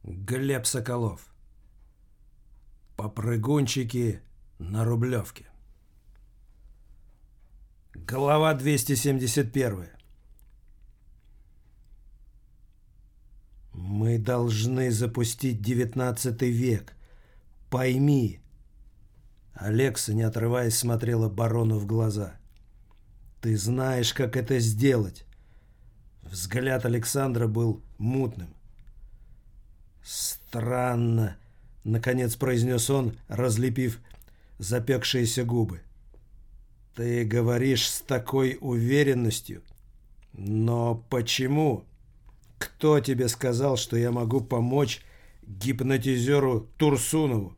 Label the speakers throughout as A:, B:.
A: Глеб Соколов. Попрыгунчики на Рублевке. Глава 271. Мы должны запустить 19 век. Пойми. Алекса, не отрываясь, смотрела барону в глаза. Ты знаешь, как это сделать. Взгляд Александра был мутным. «Странно», — наконец произнес он, разлепив запекшиеся губы. «Ты говоришь с такой уверенностью. Но почему? Кто тебе сказал, что я могу помочь гипнотизеру Турсунову?»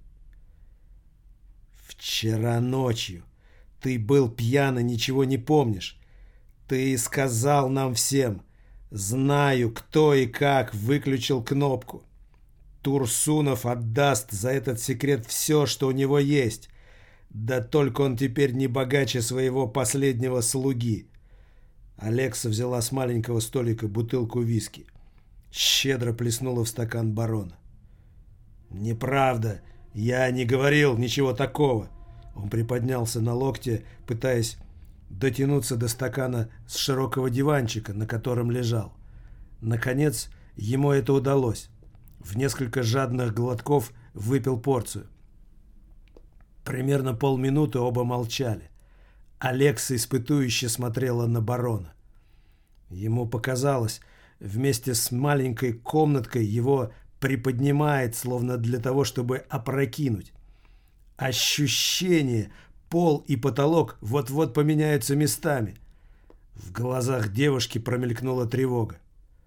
A: «Вчера ночью ты был пьян и ничего не помнишь. Ты сказал нам всем: знаю, кто и как выключил кнопку. Турсунов отдаст за этот секрет все, что у него есть. Да только он теперь не богаче своего последнего слуги». Алекса взяла с маленького столика бутылку виски. Щедро плеснула в стакан барона. «Неправда. Я не говорил ничего такого». Он приподнялся на локте, пытаясь дотянуться до стакана с широкого диванчика, на котором лежал. Наконец, ему это удалось. В несколько жадных глотков выпил порцию. Примерно полминуты оба молчали. Алекса испытующе смотрела на барона. Ему показалось, вместе с маленькой комнаткой его приподнимает, словно для того, чтобы опрокинуть. Ощущение, пол и потолок вот-вот поменяются местами. В глазах девушки промелькнула тревога.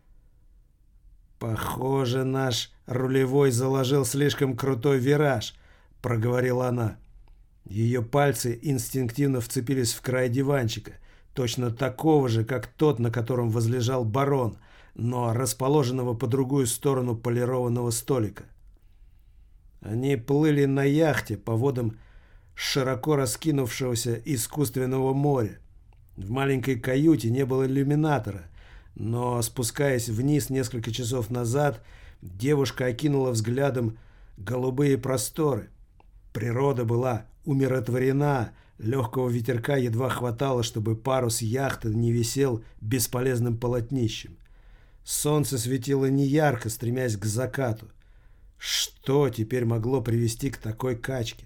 A: «Похоже, наш рулевой заложил слишком крутой вираж», — проговорила она. Ее пальцы инстинктивно вцепились в край диванчика, точно такого же, как тот, на котором возлежал барон, но расположенного по другую сторону полированного столика. Они плыли на яхте по водам широко раскинувшегося искусственного моря. В маленькой каюте не было иллюминатора, но, спускаясь вниз несколько часов назад, девушка окинула взглядом голубые просторы. Природа была умиротворена, легкого ветерка едва хватало, чтобы парус яхты не висел бесполезным полотнищем. Солнце светило неярко, стремясь к закату. Что теперь могло привести к такой качке?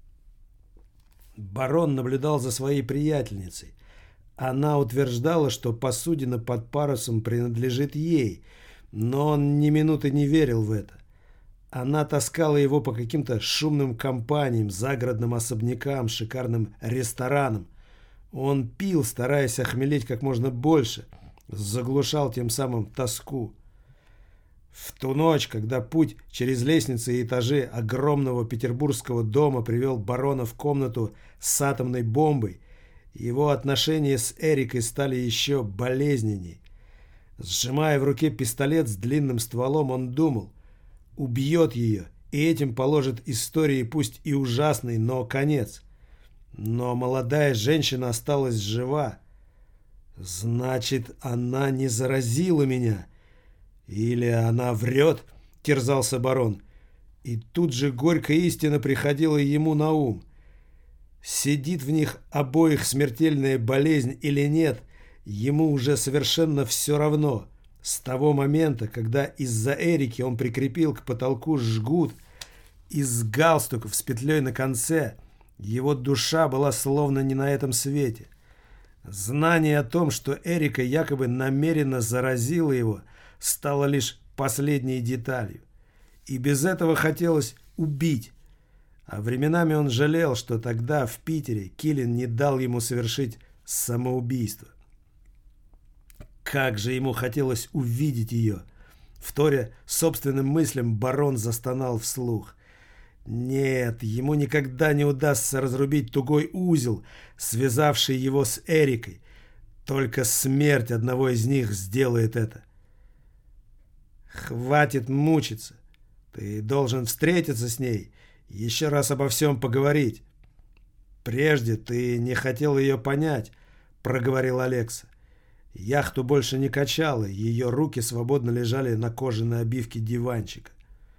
A: Барон наблюдал за своей приятельницей. Она утверждала, что посудина под парусом принадлежит ей, но он ни минуты не верил в это. Она таскала его по каким-то шумным компаниям, загородным особнякам, шикарным ресторанам. Он пил, стараясь охмелеть как можно больше, заглушал тем самым тоску. В ту ночь, когда путь через лестницы и этажи огромного петербургского дома привел барона в комнату с атомной бомбой, его отношения с Эрикой стали еще болезненней. Сжимая в руке пистолет с длинным стволом, он думал: убьет ее, и этим положит истории, пусть и ужасный, но конец. Но молодая женщина осталась жива. «Значит, она не заразила меня. Или она врет?» — терзался барон. И тут же горькая истина приходила ему на ум. Сидит в них обоих смертельная болезнь или нет, ему уже совершенно все равно. С того момента, когда из-за Эрики он прикрепил к потолку жгут из галстуков с петлей на конце, его душа была словно не на этом свете. Знание о том, что Эрика якобы намеренно заразила его, стало лишь последней деталью. И без этого хотелось убить. А временами он жалел, что тогда в Питере Килин не дал ему совершить самоубийство. Как же ему хотелось увидеть ее! Вторя собственным мыслям, барон застонал вслух. Нет, ему никогда не удастся разрубить тугой узел, связавший его с Эрикой. Только смерть одного из них сделает это. Хватит мучиться. Ты должен встретиться с ней, еще раз обо всем поговорить. Прежде ты не хотел ее понять, проговорил Алекса. Яхту больше не качало, ее руки свободно лежали на кожаной обивке диванчика.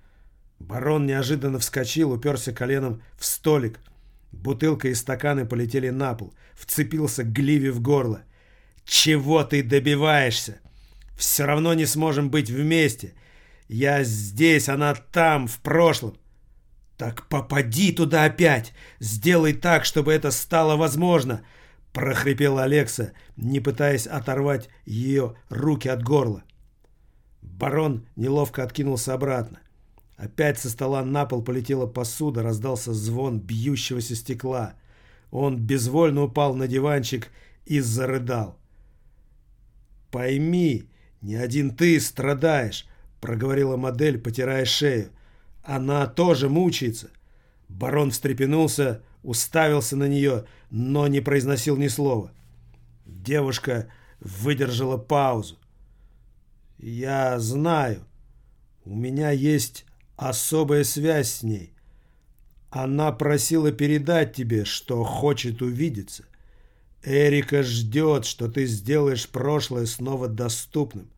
A: Барон неожиданно вскочил, уперся коленом в столик. Бутылка и стаканы полетели на пол. Вцепился Гливе в горло. «Чего ты добиваешься? Все равно не сможем быть вместе. Я здесь, она там, в прошлом». «Так попади туда опять! Сделай так, чтобы это стало возможно!» — прохрипела Алекса, не пытаясь оторвать ее руки от горла. Барон неловко откинулся обратно. Опять со стола на пол полетела посуда, раздался звон бьющегося стекла. Он безвольно упал на диванчик и зарыдал. «Пойми, не один ты страдаешь», — проговорила модель, потирая шею. «Она тоже мучается». Барон встрепенулся, уставился на нее, но не произносил ни слова. Девушка выдержала паузу. «Я знаю. У меня есть особая связь с ней. Она просила передать тебе, что хочет увидеться. Эрика ждет, что ты сделаешь прошлое снова доступным.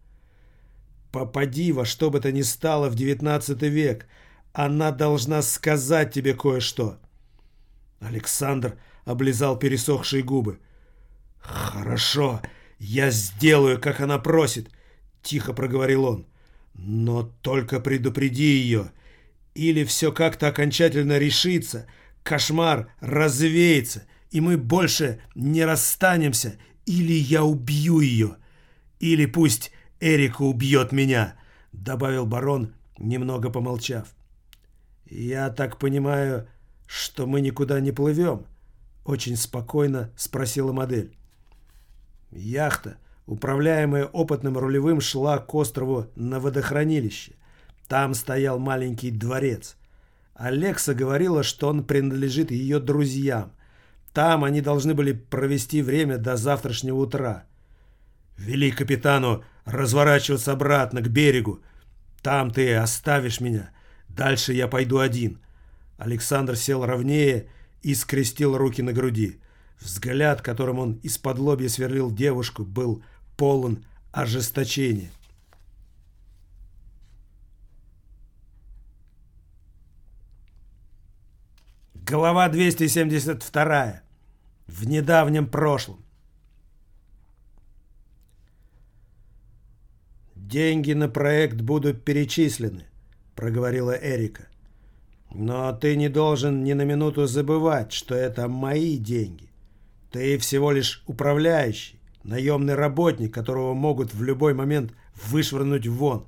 A: Попади во что бы то ни стало в 19 век. Она должна сказать тебе кое-что». Александр облизал пересохшие губы. «Хорошо, я сделаю, как она просит», — тихо проговорил он. «Но только предупреди ее. Или все как-то окончательно решится, кошмар развеется, и мы больше не расстанемся, или я убью ее. Или пусть Эрика убьет меня», — добавил барон, немного помолчав. «Я так понимаю, что мы никуда не плывем?» — очень спокойно спросила модель. Яхта, управляемая опытным рулевым, шла к острову на водохранилище. Там стоял маленький дворец. Алекса говорила, что он принадлежит ее друзьям. Там они должны были провести время до завтрашнего утра. «Вели капитану разворачиваться обратно к берегу. Там ты оставишь меня. Дальше я пойду один». Александр сел ровнее и скрестил руки на груди. Взгляд, которым он исподлобья сверлил девушку, был полон ожесточения. Глава 272. В недавнем прошлом. «Деньги на проект будут перечислены», — проговорила Эрика. «Но ты не должен ни на минуту забывать, что это мои деньги. Ты всего лишь управляющий, наемный работник, которого могут в любой момент вышвырнуть вон».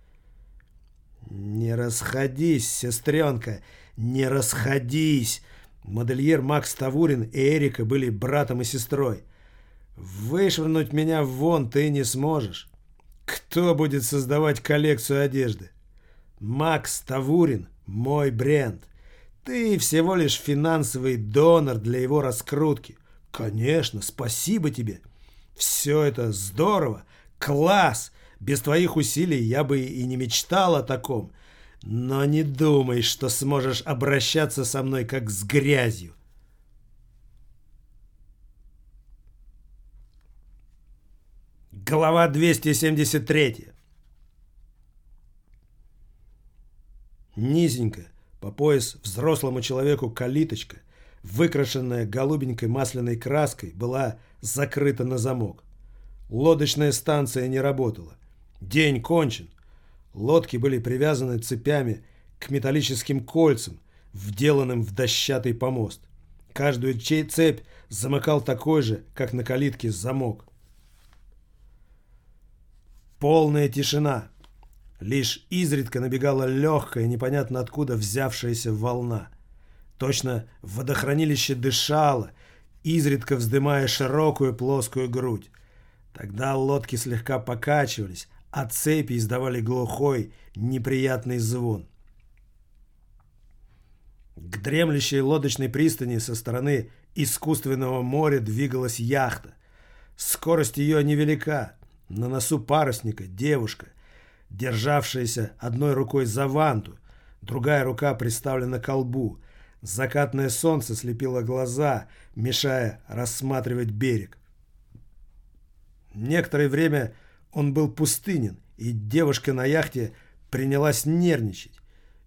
A: «Не расходись, сестренка, не расходись!» Модельер Макс Тавурин и Эрика были братом и сестрой. «Вышвырнуть меня вон ты не сможешь. Кто будет создавать коллекцию одежды? Макс Тавурин – мой бренд. Ты всего лишь финансовый донор для его раскрутки. Конечно, спасибо тебе. Все это здорово, класс. Без твоих усилий я бы и не мечтал о таком. Но не думай, что сможешь обращаться со мной как с грязью». Глава 273. Низенькая, по пояс взрослому человеку калиточка, выкрашенная голубенькой масляной краской, была закрыта на замок. Лодочная станция не работала. День кончен. Лодки были привязаны цепями к металлическим кольцам, вделанным в дощатый помост. Каждую цепь замыкал такой же, как на калитке, замок. Полная тишина. Лишь изредка набегала легкая, непонятно откуда взявшаяся волна. Точно водохранилище дышало, изредка вздымая широкую плоскую грудь. Тогда лодки слегка покачивались, а цепи издавали глухой, неприятный звон. К дремлющей лодочной пристани со стороны искусственного моря двигалась яхта. Скорость ее невелика. На носу парусника девушка, державшаяся одной рукой за ванту, другая рука приставлена к колбу. Закатное солнце слепило глаза, мешая рассматривать берег. Некоторое время он был пустынен, и девушка на яхте принялась нервничать.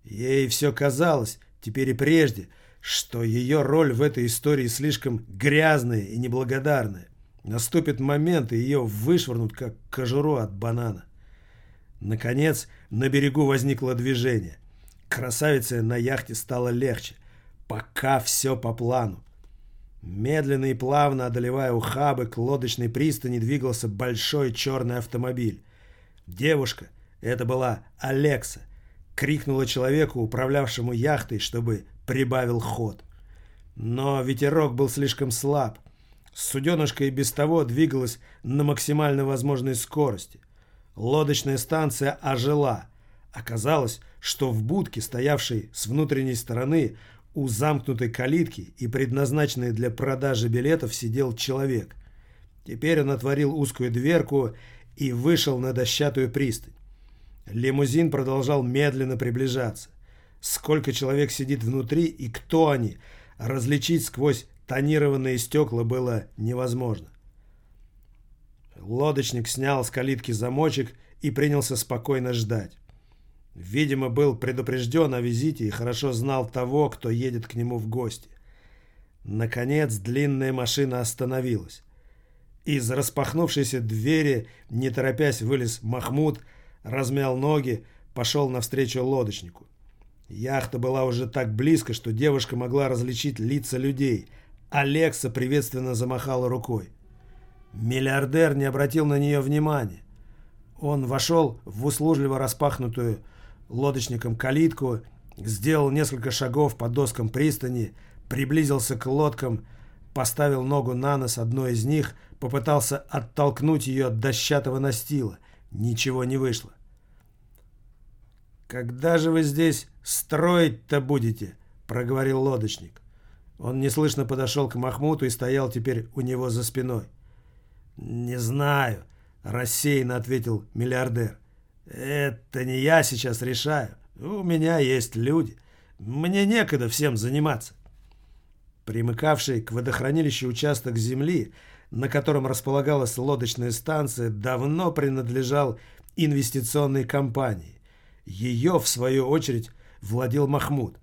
A: Ей все казалось, теперь и прежде, что ее роль в этой истории слишком грязная и неблагодарная. Наступит момент, и ее вышвырнут, как кожуру от банана. Наконец, на берегу возникло движение. Красавице на яхте стало легче. Пока все по плану. Медленно и плавно, одолевая ухабы, к лодочной пристани двигался большой черный автомобиль. Девушка, это была Алекса, крикнула человеку, управлявшему яхтой, чтобы прибавил ход. Но ветерок был слишком слаб. Суденышко и без того двигалось на максимально возможной скорости. Лодочная станция ожила. Оказалось, что в будке, стоявшей с внутренней стороны у замкнутой калитки и предназначенной для продажи билетов, сидел человек. Теперь он отворил узкую дверку и вышел на дощатую пристань. Лимузин продолжал медленно приближаться. Сколько человек сидит внутри и кто они, различить сквозь тонированные стекла было невозможно. Лодочник снял с калитки замочек и принялся спокойно ждать. Видимо, был предупрежден о визите и хорошо знал того, кто едет к нему в гости. Наконец, длинная машина остановилась. Из распахнувшейся двери, не торопясь, вылез Махмуд, размял ноги, пошел навстречу лодочнику. Яхта была уже так близко, что девушка могла различить лица людей. Алекса приветственно замахала рукой. Миллиардер не обратил на нее внимания. Он вошел в услужливо распахнутую лодочником калитку, сделал несколько шагов по доскам пристани, приблизился к лодкам, поставил ногу на нос одной из них, попытался оттолкнуть ее от дощатого настила. Ничего не вышло. «Когда же вы здесь строить-то будете?» — проговорил лодочник. Он неслышно подошел к Махмуду и стоял теперь у него за спиной. «Не знаю», — рассеянно ответил миллиардер. «Это не я сейчас решаю. У меня есть люди. Мне некогда всем заниматься». Примыкавший к водохранилищу участок земли, на котором располагалась лодочная станция, давно принадлежал инвестиционной компании. Ее, в свою очередь, владел Махмуд.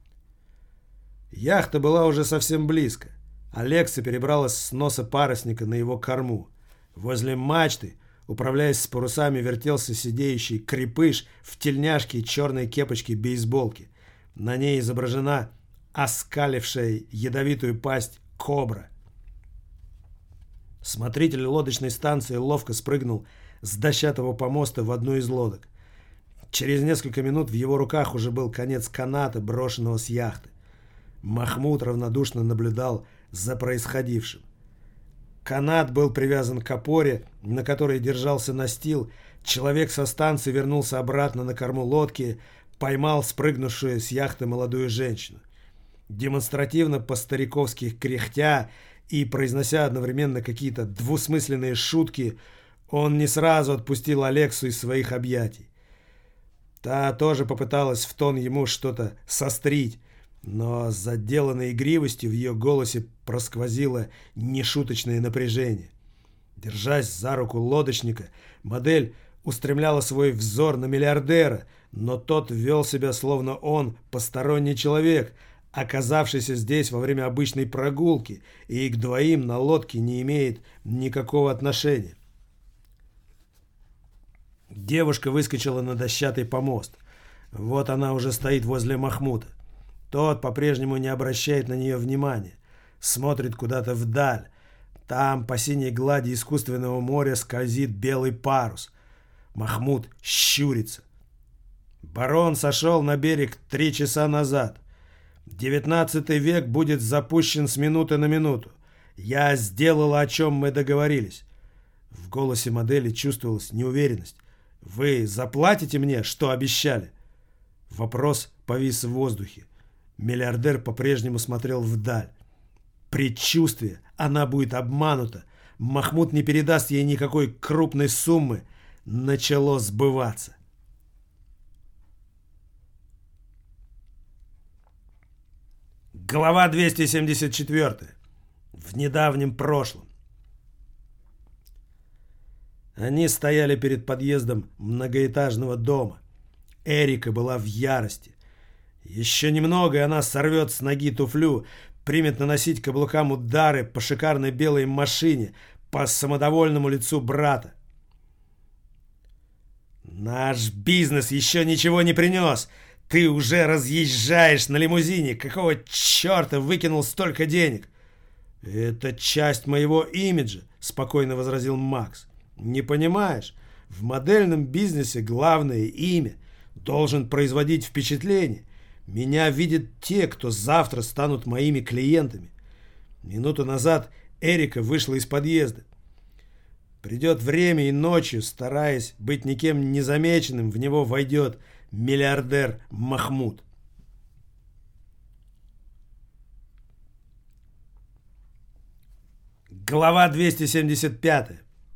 A: Яхта была уже совсем близко. Алекса перебралась с носа парусника на его корму. Возле мачты, управляясь с парусами, вертелся сидеющий крепыш в тельняшке и черной кепочке бейсболки. На ней изображена оскалившая ядовитую пасть кобра. Смотритель лодочной станции ловко спрыгнул с дощатого помоста в одну из лодок. Через несколько минут в его руках уже был конец каната, брошенного с яхты. Махмуд равнодушно наблюдал за происходившим. Канат был привязан к опоре, на которой держался настил. Человек со станции вернулся обратно на корму лодки, поймал спрыгнувшую с яхты молодую женщину. Демонстративно по-стариковски кряхтя и произнося одновременно какие-то двусмысленные шутки, он не сразу отпустил Алексу из своих объятий. Та тоже попыталась в тон ему что-то сострить, но с заделанной игривостью в ее голосе просквозило нешуточное напряжение. Держась за руку лодочника, модель устремляла свой взор на миллиардера, но тот вел себя, словно он посторонний человек, оказавшийся здесь во время обычной прогулки, и к двоим на лодке не имеет никакого отношения. Девушка выскочила на дощатый помост. Вот она уже стоит возле Махмуда. Тот по-прежнему не обращает на нее внимания. Смотрит куда-то вдаль. Там по синей глади искусственного моря скользит белый парус. Махмуд щурится. Барон сошел на берег 3 часа назад. 19 век будет запущен с минуты на минуту. Я сделала, о чем мы договорились. В голосе модели чувствовалась неуверенность. Вы заплатите мне, что обещали? Вопрос повис в воздухе. Миллиардер по-прежнему смотрел вдаль. Предчувствие, она будет обманута. Махмуд не передаст ей никакой крупной суммы. Начало сбываться. Глава 274. В недавнем прошлом. Они стояли перед подъездом многоэтажного дома. Эрика была в ярости. Еще немного, и она сорвет с ноги туфлю, примет наносить каблукам удары по шикарной белой машине, по самодовольному лицу брата. «Наш бизнес еще ничего не принес. Ты уже разъезжаешь на лимузине. Какого черта выкинул столько денег?» «Это часть моего имиджа», — спокойно возразил Макс. «Не понимаешь? В модельном бизнесе главное имя. Должен производить впечатление. Меня видят те, кто завтра станут моими клиентами». Минуту назад Эрика вышла из подъезда. Придет время, и ночью, стараясь быть никем незамеченным, в него войдет миллиардер Махмуд. Глава 275.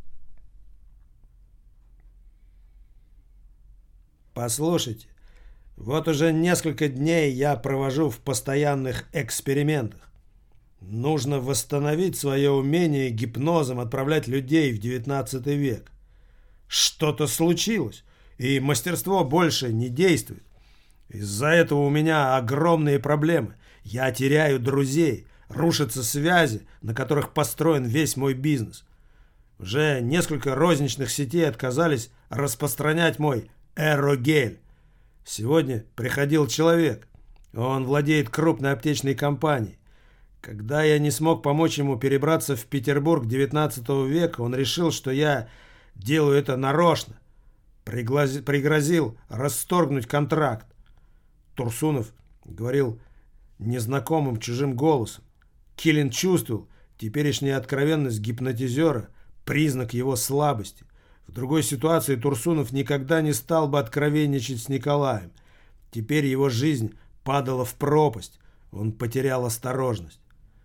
A: Послушайте, вот уже несколько дней я провожу в постоянных экспериментах. Нужно восстановить свое умение гипнозом отправлять людей в 19 век. Что-то случилось, и мастерство больше не действует. Из-за этого у меня огромные проблемы. Я теряю друзей, рушатся связи, на которых построен весь мой бизнес. Уже несколько розничных сетей отказались распространять мой аэрогель. Сегодня приходил человек. Он владеет крупной аптечной компанией. Когда я не смог помочь ему перебраться в Петербург 19 века, он решил, что я делаю это нарочно. Пригрозил расторгнуть контракт. Турсунов говорил незнакомым чужим голосом. Килин чувствовал, теперешняя откровенность гипнотизера – признак его слабости. В другой ситуации Турсунов никогда не стал бы откровенничать с Николаем. Теперь его жизнь падала в пропасть. Он потерял осторожность.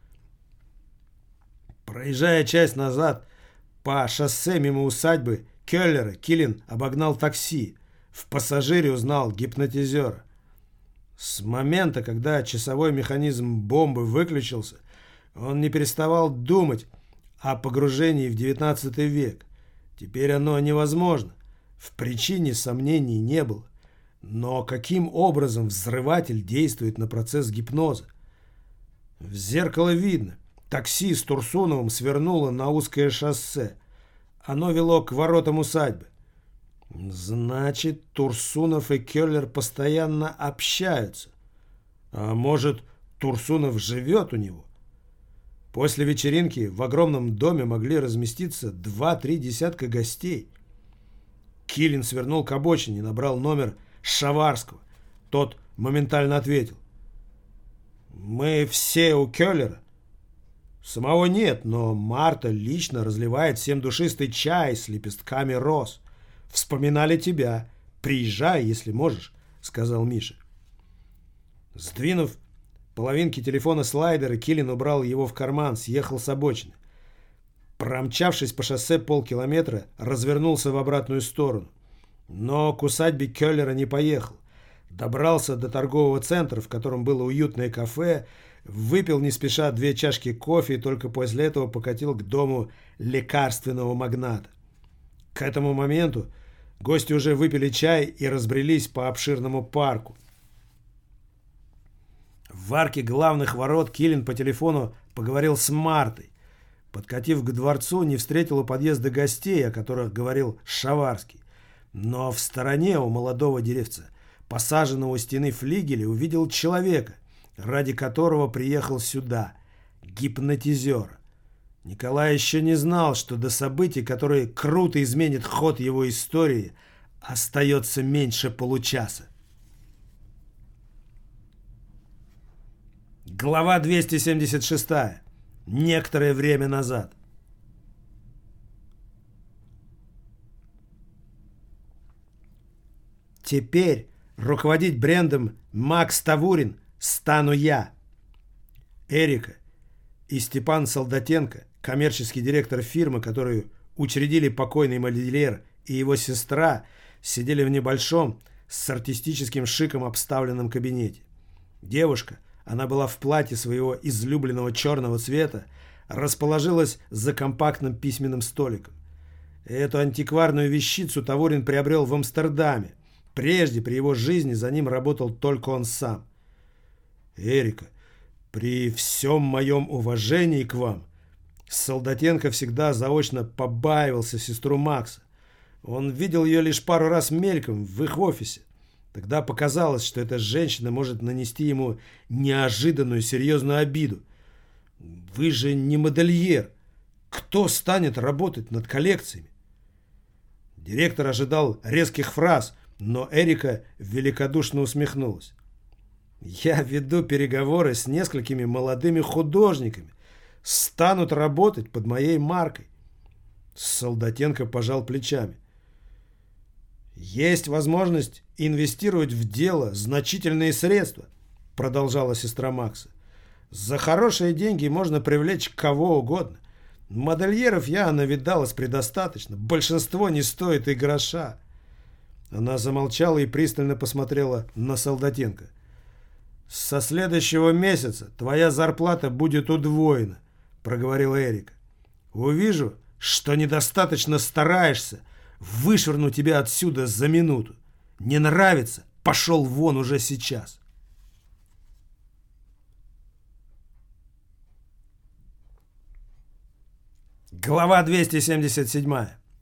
A: Проезжая часть назад по шоссе мимо усадьбы Келлера, Килин обогнал такси. В пассажире узнал гипнотизера. С момента, когда часовой механизм бомбы выключился, он не переставал думать о погружении в 19 век. Теперь оно невозможно. В причине сомнений не было. Но каким образом взрыватель действует на процесс гипноза? В зеркало видно. Такси с Турсуновым свернуло на узкое шоссе. Оно вело к воротам усадьбы. Значит, Турсунов и Келлер постоянно общаются. А может, Турсунов живет у него? После вечеринки в огромном доме могли разместиться 2-3 десятка гостей. Килин свернул к обочине и набрал номер Шаварского. Тот моментально ответил. «Мы все у Келлера». Самого нет, но Марта лично разливает всем душистый чай с лепестками роз. Вспоминали тебя. Приезжай, если можешь, сказал Миша. Сдвинув половинки телефона слайдера, Килин убрал его в карман, съехал с обочины. Промчавшись по шоссе полкилометра, развернулся в обратную сторону. Но к усадьбе Келлера не поехал. Добрался до торгового центра, в котором было уютное кафе, выпил не спеша 2 чашки кофе и только после этого покатил к дому лекарственного магната. К этому моменту гости уже выпили чай и разбрелись по обширному парку. В арке главных ворот Килин по телефону поговорил с Мартой. Подкатив к дворцу, не встретил у подъезда гостей, о которых говорил Шаварский. Но в стороне у молодого деревца, посаженного у стены флигеля, увидел человека, ради которого приехал сюда, гипнотизера. Николай еще не знал, что до событий, которые круто изменят ход его истории, остается меньше получаса. Глава 276. Некоторое время назад. Теперь руководить брендом Макс Тавурин стану я. Эрика и Степан Солдатенко, коммерческий директор фирмы, которую учредили покойный модельер и его сестра, сидели в небольшом, с артистическим шиком обставленном кабинете. Девушка, она была в платье своего излюбленного черного цвета, расположилась за компактным письменным столиком. Эту антикварную вещицу Тавурин приобрел в Амстердаме. Прежде, при его жизни, за ним работал только он сам. Эрика, при всем моем уважении к вам, Солдатенко всегда заочно побаивался сестру Макса. Он видел ее лишь пару раз мельком в их офисе. Тогда показалось, что эта женщина может нанести ему неожиданную серьезную обиду. Вы же не модельер. Кто станет работать над коллекциями? Директор ожидал резких фраз, но Эрика великодушно усмехнулась. Я веду переговоры с несколькими молодыми художниками. Станут работать под моей маркой. Солдатенко пожал плечами. Есть возможность инвестировать в дело значительные средства, продолжала сестра Макса. За хорошие деньги можно привлечь кого угодно. Модельеров я навидалась предостаточно. Большинство не стоит и гроша. Она замолчала и пристально посмотрела на Солдатенко. Со следующего месяца твоя зарплата будет удвоена, проговорила Эрика. Увижу, что недостаточно стараешься, вышвырну тебя отсюда за минуту. Не нравится? Пошел вон уже сейчас. Глава 277.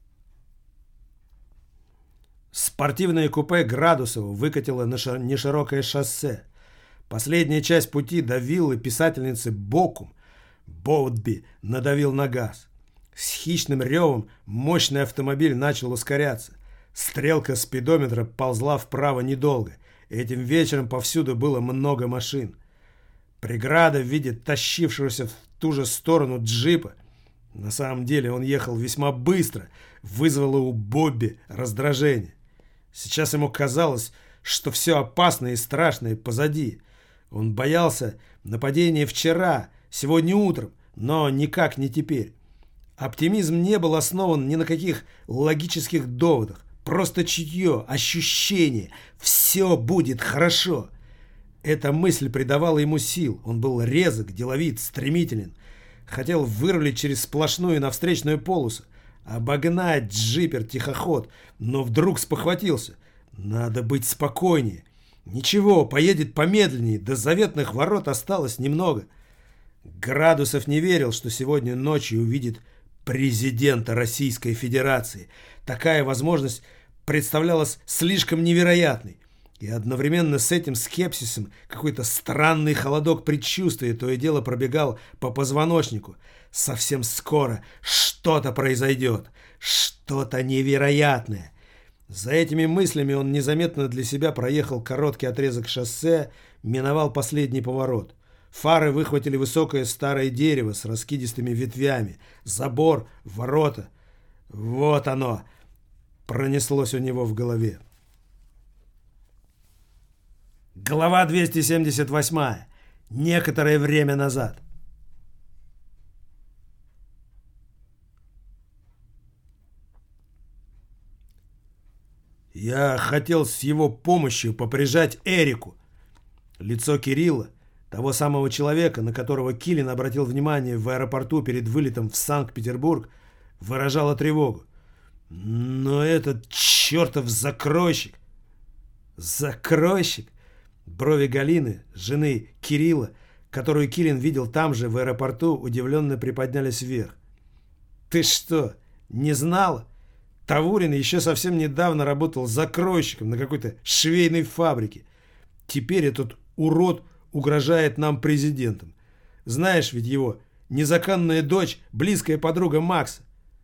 A: Спортивное купе Градусова выкатило на неширокое шоссе. Последняя часть пути до виллы писательницы Бокум Боутби надавил на газ. С хищным ревом мощный автомобиль начал ускоряться. Стрелка спидометра ползла вправо недолго. Этим вечером повсюду было много машин. Преграда в виде тащившегося в ту же сторону джипа, на самом деле он ехал весьма быстро, вызвало у Бобби раздражение. Сейчас ему казалось, что все опасное и страшное позади. Он боялся нападения вчера, сегодня утром, но никак не теперь. Оптимизм не был основан ни на каких логических доводах. Просто чутье, ощущение. Все будет хорошо. Эта мысль придавала ему сил. Он был резок, деловит, стремителен. Хотел вырулить через сплошную навстречную полосу, обогнать джипер-тихоход, но вдруг спохватился. Надо быть спокойнее. Ничего, поедет помедленнее, до заветных ворот осталось немного. Градусов не верил, что сегодня ночью увидит президента Российской Федерации. Такая возможность представлялась слишком невероятной. И одновременно с этим скепсисом какой-то странный холодок предчувствия то и дело пробегал по позвоночнику. Совсем скоро что-то произойдет, что-то невероятное. За этими мыслями он незаметно для себя проехал короткий отрезок шоссе, миновал последний поворот. Фары выхватили высокое старое дерево с раскидистыми ветвями, забор, ворота. Вот оно, пронеслось у него в голове. Глава 278. Некоторое время назад. Я хотел с его помощью поприжать Эрику. Лицо Кирилла, того самого человека, на которого Килин обратил внимание в аэропорту перед вылетом в Санкт-Петербург, выражало тревогу. Но этот чертов закройщик... Закройщик? Брови Галины, жены Кирилла, которую Килин видел там же, в аэропорту, удивленно приподнялись вверх. «Ты что, не знала? Тавурин еще совсем недавно работал закройщиком на какой-то швейной фабрике. Теперь этот урод угрожает нам президентом. Знаешь ведь его, незаконная дочь, близкая подруга Макса».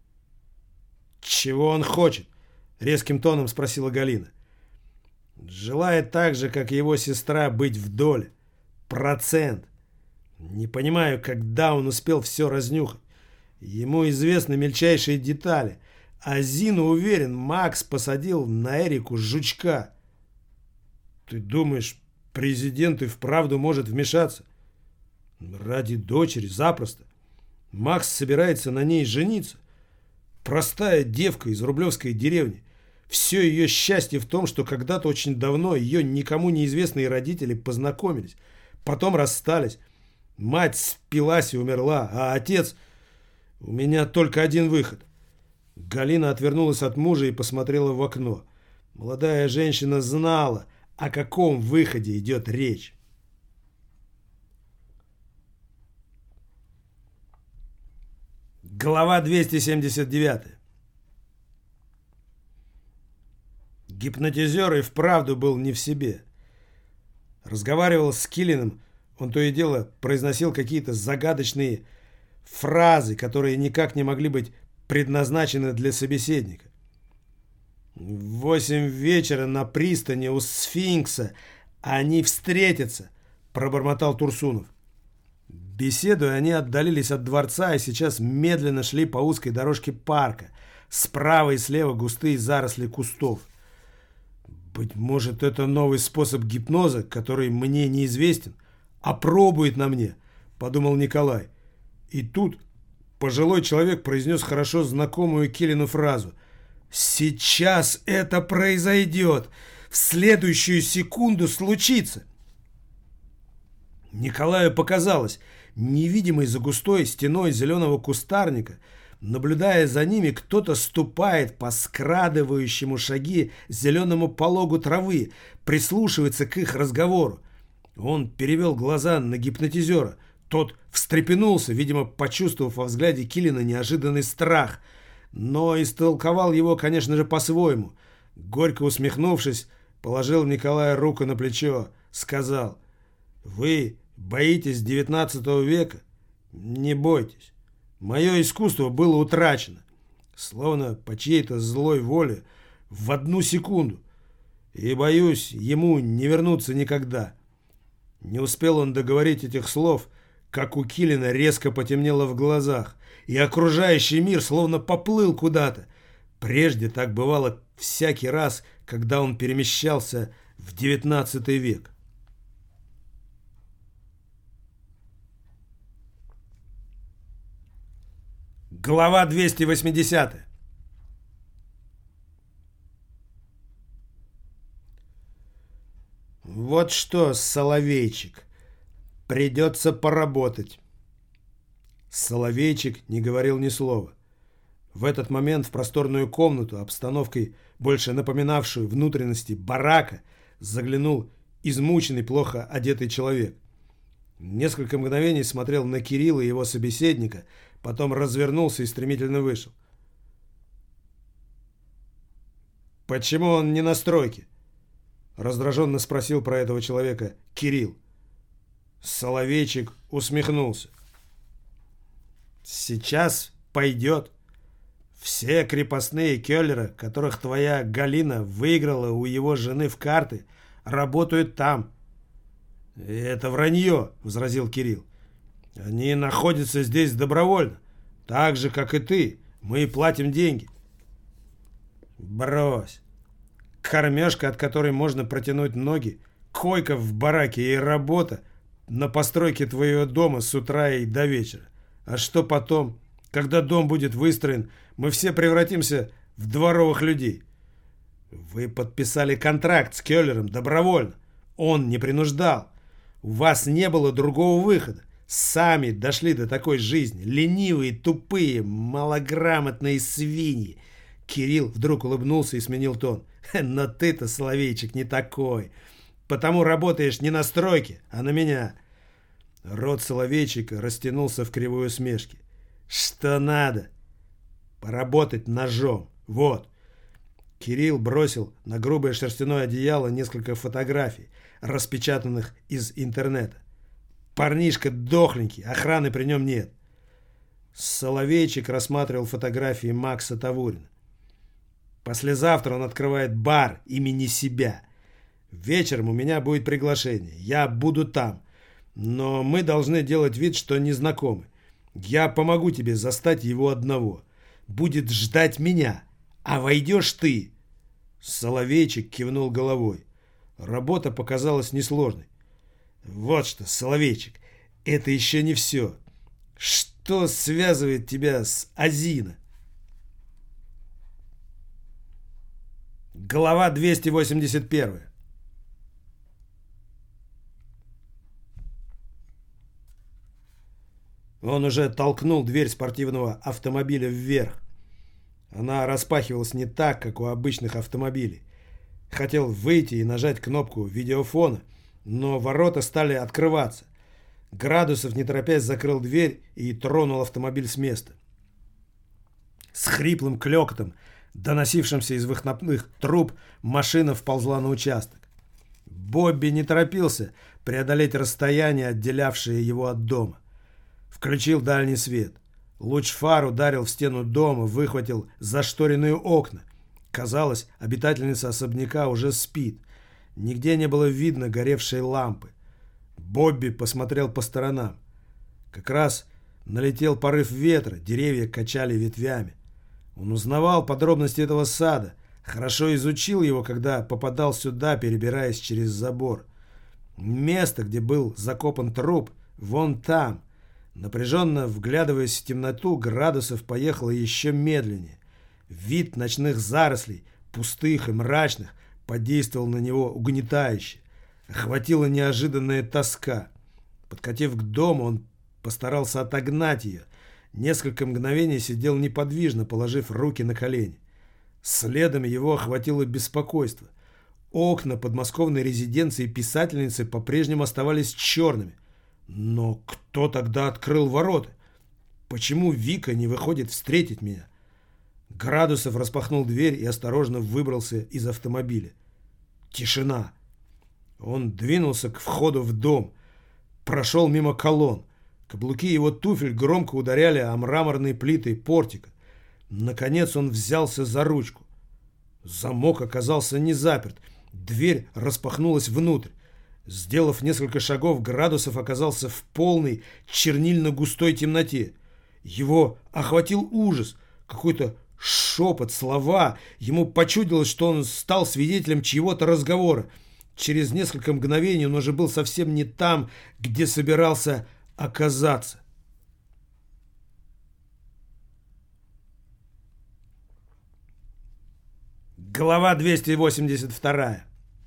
A: «Чего он хочет?» — резким тоном спросила Галина. «Желает так же, как его сестра, быть в доле. Процент. Не понимаю, когда он успел все разнюхать. Ему известны мельчайшие детали. А Зина уверен, Макс посадил на Эрику жучка. Ты думаешь, президент и вправду может вмешаться? Ради дочери запросто. Макс собирается на ней жениться. Простая девка из рублевской деревни. Все ее счастье в том, что когда-то очень давно ее никому неизвестные родители познакомились. Потом расстались. Мать спилась и умерла, а отец... У меня только один выход. Галина отвернулась от мужа и посмотрела в окно. Молодая женщина знала, о каком выходе идет речь. Глава 279. Гипнотизер и вправду был не в себе. Разговаривал с Киллином, он то и дело произносил какие-то загадочные фразы, которые никак не могли быть предназначены для собеседника. В 8 вечера на пристани у Сфинкса они встретятся, пробормотал Турсунов. Беседуя, они отдалились от дворца и сейчас медленно шли по узкой дорожке парка. Справа и слева густые заросли кустов. Быть может, это новый способ гипноза, который мне неизвестен, опробует на мне, подумал Николай. И тут пожилой человек произнес хорошо знакомую Киллину фразу. «Сейчас это произойдет! В следующую секунду случится!» Николаю показалось, невидимый за густой стеной зеленого кустарника, наблюдая за ними, кто-то ступает по скрадывающему шаги зеленому пологу травы, прислушивается к их разговору. Он перевел глаза на гипнотизера. Тот встрепенулся, видимо, почувствовав во взгляде Киллина неожиданный страх, но истолковал его, конечно же, по-своему. Горько усмехнувшись, положил Николаю руку на плечо, сказал: «Вы боитесь 19 века? Не бойтесь. Мое искусство было утрачено, словно по чьей-то злой воле, в одну секунду, и, боюсь, ему не вернуться никогда». Не успел он договорить этих слов, как у Киллина резко потемнело в глазах, и окружающий мир словно поплыл куда-то. Прежде так бывало всякий раз, когда он перемещался в 19 век. Глава 280. Вот что, Соловейчик, придется поработать. Соловейчик не говорил ни слова. В этот момент в просторную комнату, обстановкой больше напоминавшую внутренности барака, заглянул измученный, плохо одетый человек. Несколько мгновений смотрел на Кирилла и его собеседника, потом развернулся и стремительно вышел. «Почему он не на стройке?» — раздраженно спросил про этого человека Кирилл. Соловейчик усмехнулся. «Сейчас пойдет. Все крепостные Келлера, которых твоя Галина выиграла у его жены в карты, работают там». «Это вранье», — возразил Кирилл. «Они находятся здесь добровольно, так же, как и ты. Мы платим деньги». «Брось. Кормежка, от которой можно протянуть ноги, койка в бараке и работа на постройке твоего дома с утра и до вечера. А что потом? Когда дом будет выстроен, мы все превратимся в дворовых людей». «Вы подписали контракт с Келлером добровольно. Он не принуждал. У вас не было другого выхода. Сами дошли до такой жизни. Ленивые, тупые, малограмотные свиньи». Кирилл вдруг улыбнулся и сменил тон. «Но ты-то, Соловейчик, не такой. Потому работаешь не на стройке, а на меня». Рот Соловейчика растянулся в кривой усмешке. «Что надо? Поработать ножом. Вот». Кирилл бросил на грубое шерстяное одеяло несколько фотографий, распечатанных из интернета. «Парнишка дохленький, охраны при нем нет». Соловейчик рассматривал фотографии Макса Тавурина. «Послезавтра он открывает бар имени себя. Вечером у меня будет приглашение. Я буду там. Но мы должны делать вид, что не знакомы. Я помогу тебе застать его одного. Будет ждать меня. А войдешь ты». Соловейчик кивнул головой. Работа показалась несложной. «Вот что, Соловейчик, это еще не все. Что связывает тебя с Азино?» Глава 281. Он уже толкнул дверь спортивного автомобиля вверх. Она распахивалась не так, как у обычных автомобилей. Хотел выйти и нажать кнопку видеофона, но ворота стали открываться. Градусов, не торопясь, закрыл дверь и тронул автомобиль с места. С хриплым клёкотом, доносившимся из выхлопных труб, машина вползла на участок. Бобби не торопился преодолеть расстояние, отделявшее его от дома. Включил дальний свет. Луч фар ударил в стену дома, выхватил зашторенные окна. Казалось, обитательница особняка уже спит. Нигде не было видно горевшей лампы. Бобби посмотрел по сторонам. Как раз налетел порыв ветра, деревья качали ветвями. Он узнавал подробности этого сада, хорошо изучил его, когда попадал сюда, перебираясь через забор. Место, где был закопан труп, вон там. Напряженно вглядываясь в темноту, Градусов поехал еще медленнее. Вид ночных зарослей, пустых и мрачных, подействовал на него угнетающе. Охватила неожиданная тоска. Подкатив к дому, он постарался отогнать ее. Несколько мгновений сидел неподвижно, положив руки на колени. Следом его охватило беспокойство. Окна подмосковной резиденции писательницы по-прежнему оставались черными. Но кто тогда открыл ворота? Почему Вика не выходит встретить меня? Градусов распахнул дверь и осторожно выбрался из автомобиля. Тишина. Он двинулся к входу в дом, прошел мимо колонн. Каблуки его туфель громко ударяли о мраморные плиты портика. Наконец он взялся за ручку. Замок оказался не заперт. Дверь распахнулась внутрь. Сделав несколько шагов, Градусов оказался в полной чернильно-густой темноте. Его охватил ужас, какой-то шепот, слова. Ему почудилось, что он стал свидетелем чьего-то разговора. Через несколько мгновений он уже был совсем не там, где собирался оказаться. Глава 282.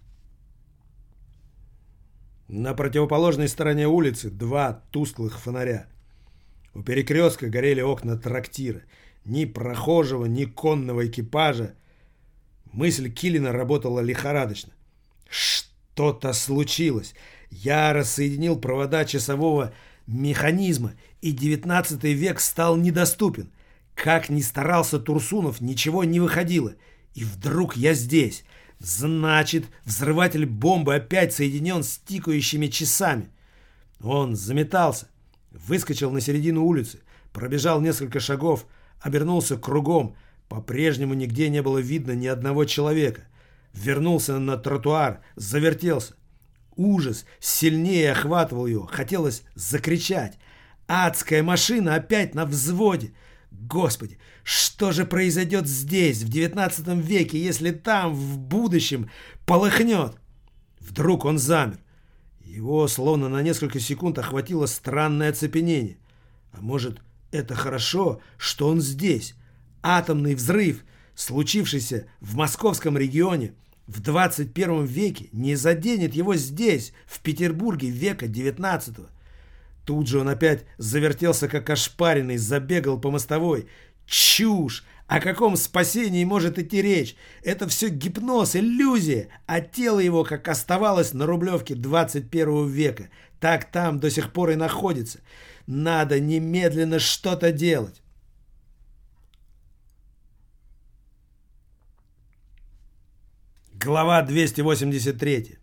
A: На противоположной стороне улицы два тусклых фонаря. У перекрестка горели окна трактира. Ни прохожего, ни конного экипажа. Мысль Килина работала лихорадочно. Что-то случилось. Я рассоединил провода часового механизма, и 19 век стал недоступен. Как ни старался Турсунов, ничего не выходило. И вдруг я здесь. Значит, взрыватель бомбы опять соединен с тикающими часами. Он заметался, выскочил на середину улицы, пробежал несколько шагов, обернулся кругом. По-прежнему нигде не было видно ни одного человека. Вернулся на тротуар, завертелся. Ужас сильнее охватывал его. Хотелось закричать. Адская машина опять на взводе. Господи, что же произойдет здесь, в 19 веке, если там, в будущем, полыхнет? Вдруг он замер. Его словно на несколько секунд охватило странное оцепенение. А может, это хорошо, что он здесь? Атомный взрыв, случившийся в московском регионе в 21 веке, не заденет его здесь, в Петербурге века 19-го. Тут же он опять завертелся, как ошпаренный, забегал по мостовой. Чушь! О каком спасении может идти речь? Это все гипноз, иллюзия, а тело его, как оставалось на Рублевке 21 века, так там до сих пор и находится. Надо немедленно что-то делать. Глава 283.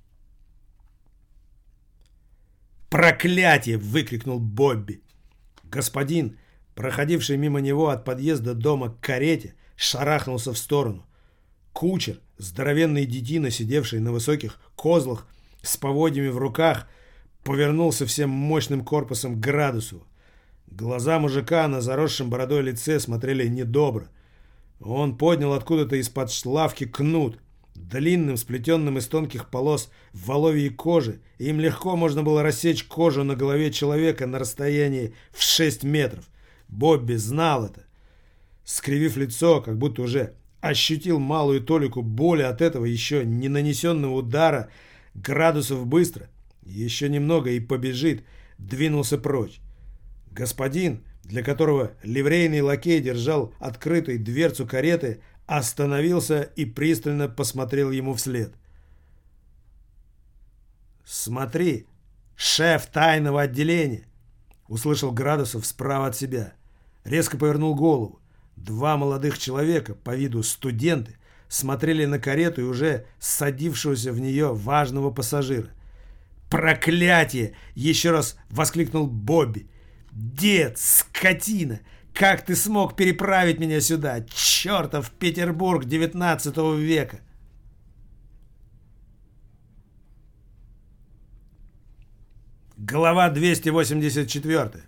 A: «Проклятие!» — выкрикнул Бобби. Господин, проходивший мимо него от подъезда дома к карете, шарахнулся в сторону. Кучер, здоровенный детина, сидевший на высоких козлах с поводьями в руках, повернулся всем мощным корпусом к Градусову. Глаза мужика на заросшем бородой лице смотрели недобро. Он поднял откуда-то из-под лавки кнут, длинным, сплетенным из тонких полос воловьей кожи, и им легко можно было рассечь кожу на голове человека на расстоянии в 6 метров. Бобби знал это. Скривив лицо, как будто уже ощутил малую толику боли от этого еще не нанесенного удара, Градусов быстро, еще немного и побежит, двинулся прочь. Господин, для которого ливрейный лакей держал открытой дверцу кареты, остановился и пристально посмотрел ему вслед. «Смотри, шеф тайного отделения!» — услышал Градусов справа от себя. Резко повернул голову. Два молодых человека, по виду студенты, смотрели на карету и уже садившегося в нее важного пассажира. «Проклятие!» — еще раз воскликнул Бобби. «Дед, скотина! Как ты смог переправить меня сюда? Чертов Петербург XIX века!» Глава 284.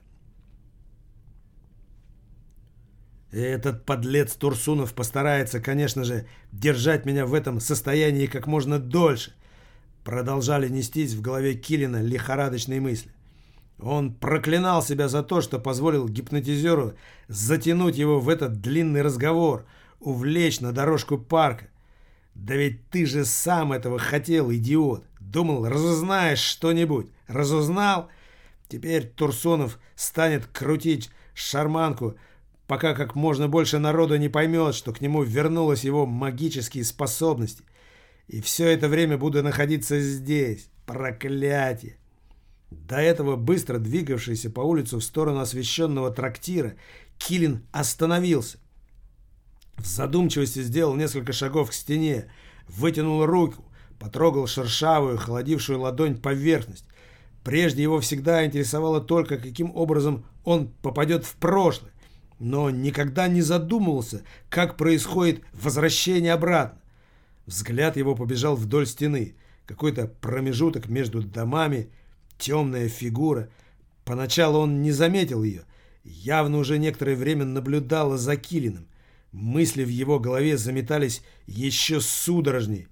A: Этот подлец Турсунов постарается, конечно же, держать меня в этом состоянии как можно дольше. Продолжали нестись в голове Киллина лихорадочные мысли. Он проклинал себя за то, что позволил гипнотизеру затянуть его в этот длинный разговор, увлечь на дорожку парка. Да ведь ты же сам этого хотел, идиот. Думал, разузнаешь что-нибудь. Разузнал? Теперь Турсунов станет крутить шарманку, пока как можно больше народу не поймет, что к нему вернулись его магические способности. И все это время буду находиться здесь. Проклятие! До этого быстро двигавшийся по улице в сторону освещенного трактира, Киллин остановился. В задумчивости сделал несколько шагов к стене, вытянул руку, потрогал шершавую, холодившую ладонь поверхность. Прежде его всегда интересовало только, каким образом он попадет в прошлое, но никогда не задумывался, как происходит возвращение обратно. Взгляд его побежал вдоль стены. Какой-то промежуток между домами, темная фигура. Поначалу он не заметил ее. Явно уже некоторое время наблюдала за Киллиным. Мысли в его голове заметались еще судорожнее.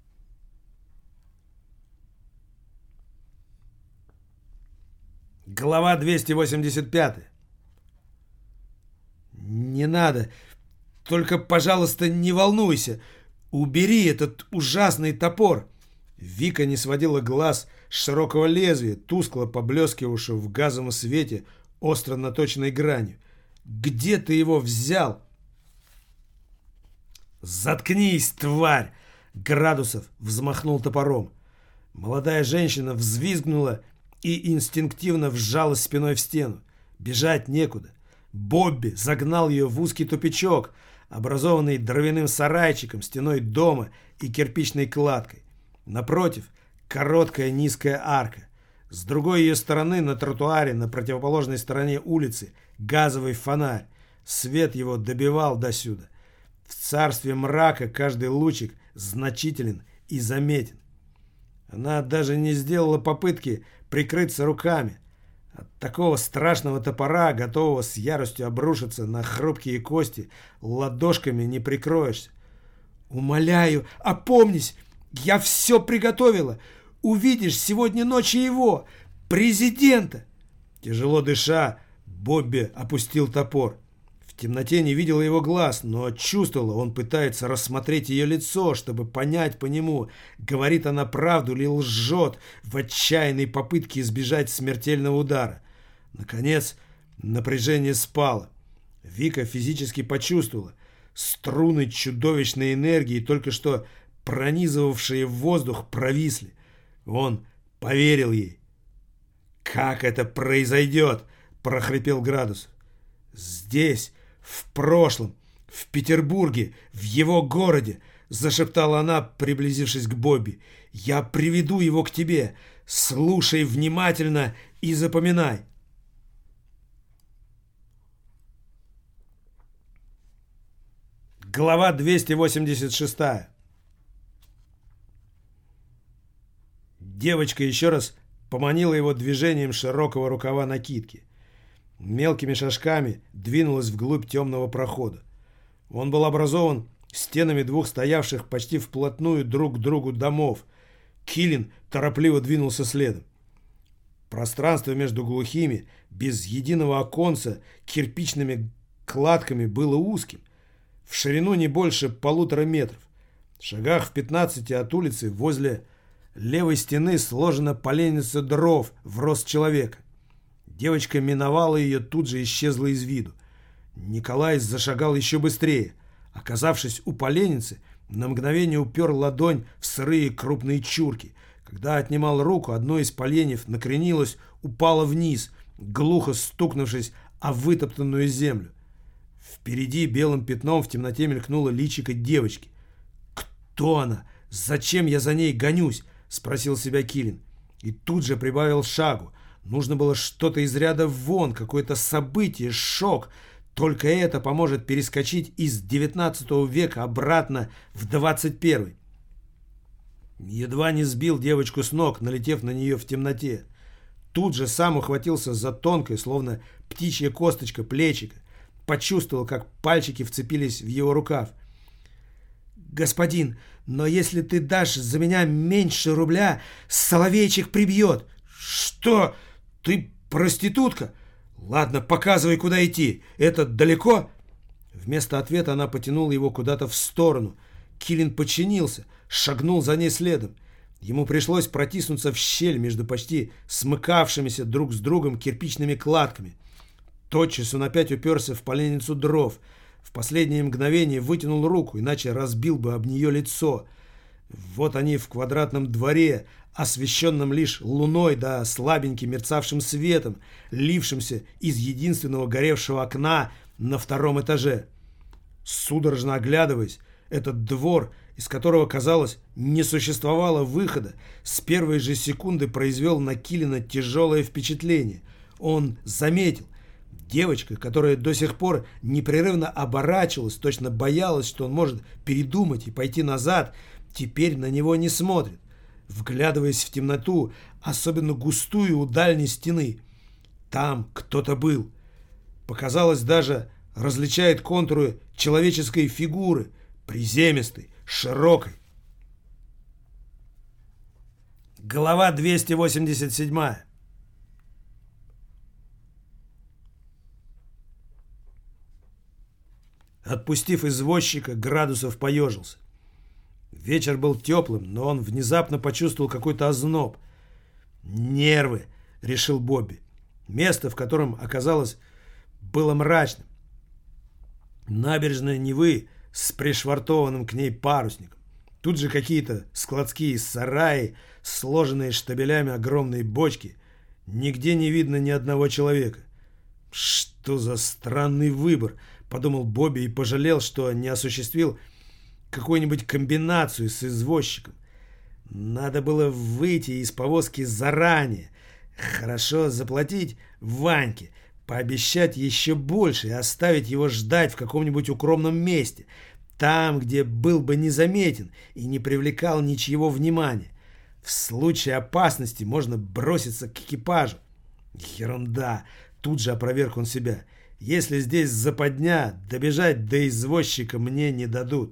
A: Глава 285. «Не надо. Только, пожалуйста, не волнуйся. Убери этот ужасный топор!» Вика не сводила глаз с широкого лезвия, тускло поблескивавшего в газовом свете остро наточенной гранью. «Где ты его взял?» «Заткнись, тварь!» Градусов взмахнул топором. Молодая женщина взвизгнула и инстинктивно вжалась спиной в стену. Бежать некуда. Бобби загнал ее в узкий тупичок, образованный дровяным сарайчиком, стеной дома и кирпичной кладкой. Напротив, короткая низкая арка. С другой ее стороны, на тротуаре, на противоположной стороне улицы, газовый фонарь. Свет его добивал досюда. В царстве мрака каждый лучик значителен и заметен. Она даже не сделала попытки прикрыться руками. От такого страшного топора, готового с яростью обрушиться на хрупкие кости, ладошками не прикроешься. «Умоляю, опомнись! Я все приготовила! Увидишь сегодня ночью его, президента!» Тяжело дыша, Бобби опустил топор. В темноте не видела его глаз, но чувствовала, он пытается рассмотреть ее лицо, чтобы понять по нему, говорит она правду или лжет в отчаянной попытке избежать смертельного удара. Наконец, напряжение спало. Вика физически почувствовала. Струны чудовищной энергии, только что пронизывавшие воздух, провисли. Он поверил ей. «Как это произойдет?» – прохрипел Градусов. «Здесь, в прошлом, в Петербурге, в его городе», – зашептала она, приблизившись к Бобби. «Я приведу его к тебе. Слушай внимательно и запоминай». Глава 286. Девочка еще раз поманила его движением широкого рукава накидки. Мелкими шажками двинулась вглубь темного прохода. Он был образован стенами двух стоявших почти вплотную друг к другу домов. Киллин торопливо двинулся следом. Пространство между глухими, без единого оконца, кирпичными кладками было узким. В ширину не больше 1,5 метров. В шагах в 15 от улицы возле левой стены сложена поленница дров в рост человека. Девочка миновала ее, тут же исчезла из виду. Николай зашагал еще быстрее. Оказавшись у поленницы, на мгновение упер ладонь в сырые крупные чурки. Когда отнимал руку, одно из поленьев накренилось, упало вниз, глухо стукнувшись о вытоптанную землю. Впереди белым пятном в темноте мелькнуло личико девочки. «Кто она? Зачем я за ней гонюсь?» — спросил себя Киллин. И тут же прибавил шагу. Нужно было что-то из ряда вон, какое-то событие, шок. Только это поможет перескочить из 19 века обратно в 21. Едва не сбил девочку с ног, налетев на нее в темноте. Тут же сам ухватился за тонкое, словно птичья косточка, плечико. Почувствовал, как пальчики вцепились в его рукав. «Господин, но если ты дашь за меня меньше рубля, Соловейчик прибьет». «Что? Ты проститутка? Ладно, показывай, куда идти. Это далеко?» Вместо ответа она потянула его куда-то в сторону. Киллин подчинился, шагнул за ней следом. Ему пришлось протиснуться в щель между почти смыкавшимися друг с другом кирпичными кладками. Тотчас он опять уперся в поленницу дров. В последнее мгновение вытянул руку, иначе разбил бы об нее лицо. Вот они в квадратном дворе, освещенном лишь луной да слабеньким мерцавшим светом, лившимся из единственного горевшего окна на 2 этаже. Судорожно оглядываясь, этот двор, из которого, казалось, не существовало выхода, с первой же секунды произвел на Киллина тяжелое впечатление. Он заметил, девочка, которая до сих пор непрерывно оборачивалась, точно боялась, что он может передумать и пойти назад, теперь на него не смотрит, вглядываясь в темноту, особенно густую у дальней стены. Там кто-то был. Показалось, даже различает контуры человеческой фигуры, приземистой, широкой. Глава 287. Отпустив извозчика, Градусов поежился. Вечер был теплым, но он внезапно почувствовал какой-то озноб. «Нервы», — решил Бобби. Место, в котором оказалось, было мрачным. Набережная Невы с пришвартованным к ней парусником. Тут же какие-то складские сараи, сложенные штабелями огромные бочки. Нигде не видно ни одного человека. «Что за странный выбор», — подумал Бобби и пожалел, что не осуществил какую-нибудь комбинацию с извозчиком. Надо было выйти из повозки заранее, хорошо заплатить Ваньке, пообещать еще больше и оставить его ждать в каком-нибудь укромном месте, там, где был бы незаметен и не привлекал ничьего внимания. В случае опасности можно броситься к экипажу. Ерунда, тут же опроверг он себя. Если здесь западня, добежать до извозчика мне не дадут.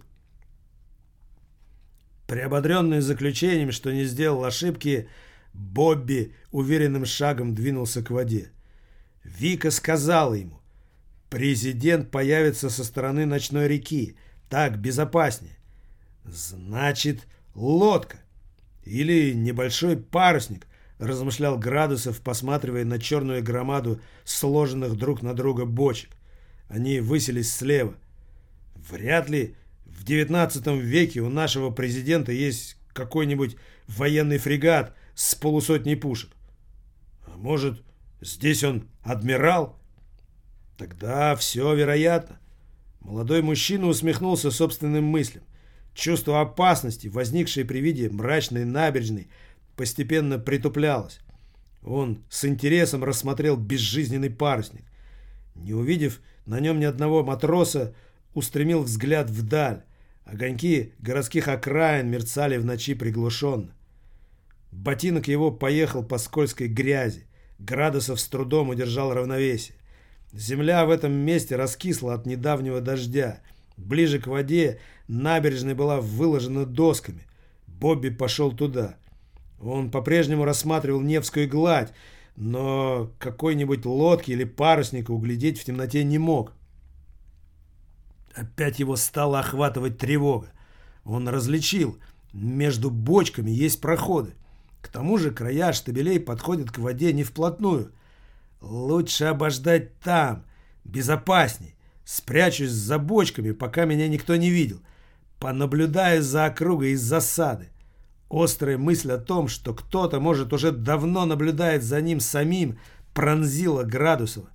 A: Приободренный заключением, что не сделал ошибки, Бобби уверенным шагом двинулся к воде. Вика сказала ему: «Президент появится со стороны ночной реки, так безопаснее». «Значит, лодка или небольшой парусник», размышлял Градусов, посматривая на черную громаду сложенных друг на друга бочек. Они высились слева. Вряд ли в 19 веке у нашего президента есть какой-нибудь военный фрегат с полусотней пушек. А может, здесь он адмирал? Тогда все вероятно. Молодой мужчина усмехнулся собственным мыслям. Чувство опасности, возникшее при виде мрачной набережной, постепенно притуплялось. Он с интересом рассмотрел безжизненный парусник. Не увидев на нем ни одного матроса, устремил взгляд вдаль. Огоньки городских окраин мерцали в ночи приглушенно. Ботинок его поехал по скользкой грязи. Градусов с трудом удержал равновесие. Земля в этом месте раскисла от недавнего дождя. Ближе к воде набережная была выложена досками. Бобби пошел туда. Он по-прежнему рассматривал Невскую гладь, но какой-нибудь лодки или парусника углядеть в темноте не мог. Опять его стала охватывать тревога. Он различил, между бочками есть проходы. К тому же края штабелей подходят к воде не вплотную. Лучше обождать там, безопасней. Спрячусь за бочками, пока меня никто не видел. Понаблюдаю за округой из засады. Острая мысль о том, что кто-то, может, уже давно наблюдает за ним самим, пронзила Градусова.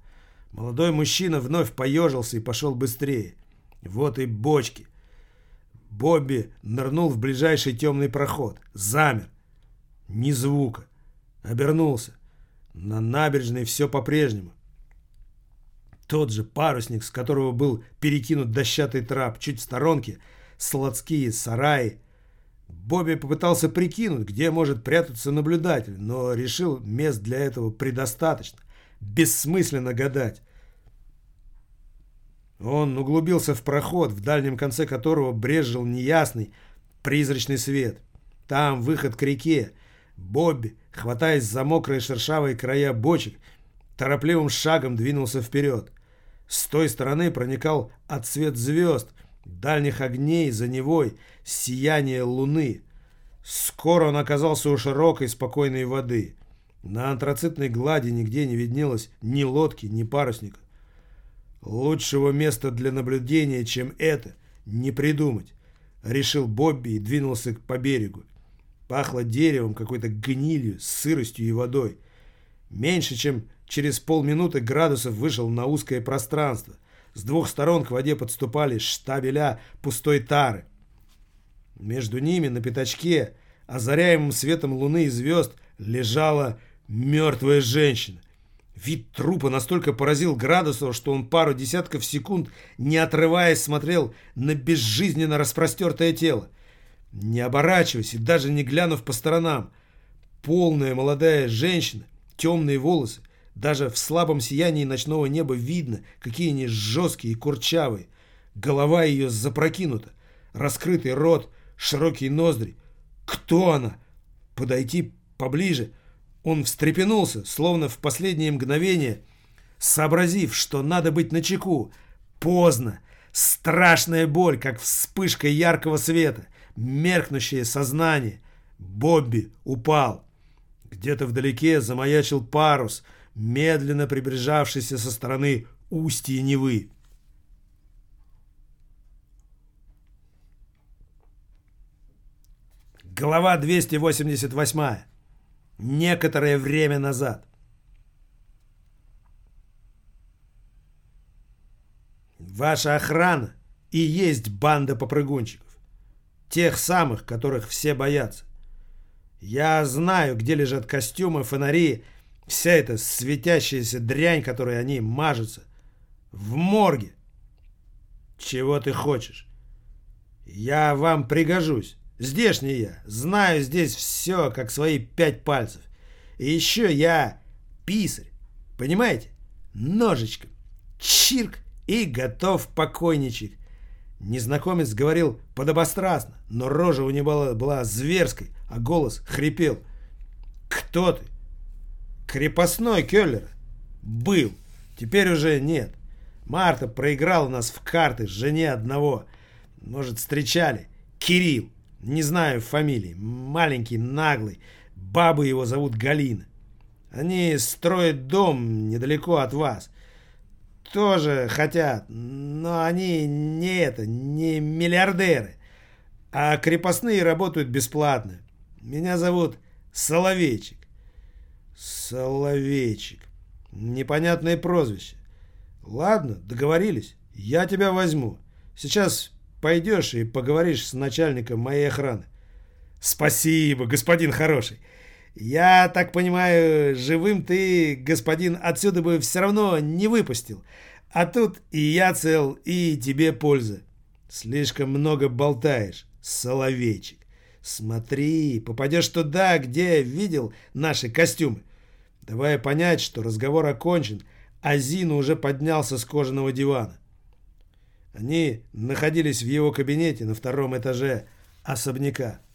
A: Молодой мужчина вновь поежился и пошел быстрее. Вот и бочки. Бобби нырнул в ближайший темный проход. Замер. Ни звука. Обернулся. На набережной все по-прежнему. Тот же парусник, с которого был перекинут дощатый трап, чуть в сторонке, складские сараи. Бобби попытался прикинуть, где может прятаться наблюдатель, но решил, мест для этого предостаточно. Бессмысленно гадать. Он углубился в проход, в дальнем конце которого брезжил неясный призрачный свет. Там выход к реке. Бобби, хватаясь за мокрые шершавые края бочек, торопливым шагом двинулся вперед. С той стороны проникал отсвет звезд, дальних огней за Невой, сияние луны. Скоро он оказался у широкой спокойной воды. На антрацитной глади нигде не виднелось ни лодки, ни парусника. Лучшего места для наблюдения, чем это, не придумать, решил Бобби и двинулся по берегу. Пахло деревом, какой-то гнилью, сыростью и водой. Меньше чем через полминуты Градусов вышел на узкое пространство. С двух сторон к воде подступали штабеля пустой тары. Между ними на пятачке, озаряемым светом луны и звезд, лежала мертвая женщина. Вид трупа настолько поразил Градусова, что он пару десятков секунд, не отрываясь, смотрел на безжизненно распростертое тело. Не оборачиваясь и даже не глянув по сторонам, полная молодая женщина, темные волосы, даже в слабом сиянии ночного неба видно, какие они жесткие и курчавые. Голова ее запрокинута, раскрытый рот, широкие ноздри. Кто она? Подойти поближе. Он встрепенулся, словно в последнее мгновение, сообразив, что надо быть начеку. Поздно. Страшная боль, как вспышка яркого света. Меркнущее сознание. Бобби упал. Где-то вдалеке замаячил парус, медленно приближавшийся со стороны устья Невы. Глава 288. Некоторое время назад. Ваша охрана и есть банда попрыгунчиков. Тех самых, которых все боятся. Я знаю, где лежат костюмы, фонари, вся эта светящаяся дрянь, которой они мажутся. В морге. Чего ты хочешь? Я вам пригожусь. Здешний я. Знаю здесь все, как свои 5 пальцев. И еще я писарь. Понимаете? Ножичком. Чирк и готов покойничать. Незнакомец говорил подобострастно, но рожа у него была зверской, а голос хрипел. «Кто ты?» «Крепостной Келлера». «Был. Теперь уже нет. Марта проиграла нас в карты с жене одного. Может, встречали. Кирилл. Не знаю фамилии. Маленький, наглый. Бабу его зовут Галина. Они строят дом недалеко от вас. Тоже хотят, но они не миллиардеры. А крепостные работают бесплатно. Меня зовут Соловейчик». Соловейчик. Непонятное прозвище. Ладно, договорились. Я тебя возьму. Сейчас пойдешь и поговоришь с начальником моей охраны. Спасибо, господин хороший. Я так понимаю, живым ты, господин, отсюда бы все равно не выпустил. А тут и я цел, и тебе польза. Слишком много болтаешь, Соловейчик. Смотри, попадешь туда, где видел наши костюмы. Давай понять, что разговор окончен, а Зина уже поднялся с кожаного дивана. Они находились в его кабинете на 2-м этаже особняка.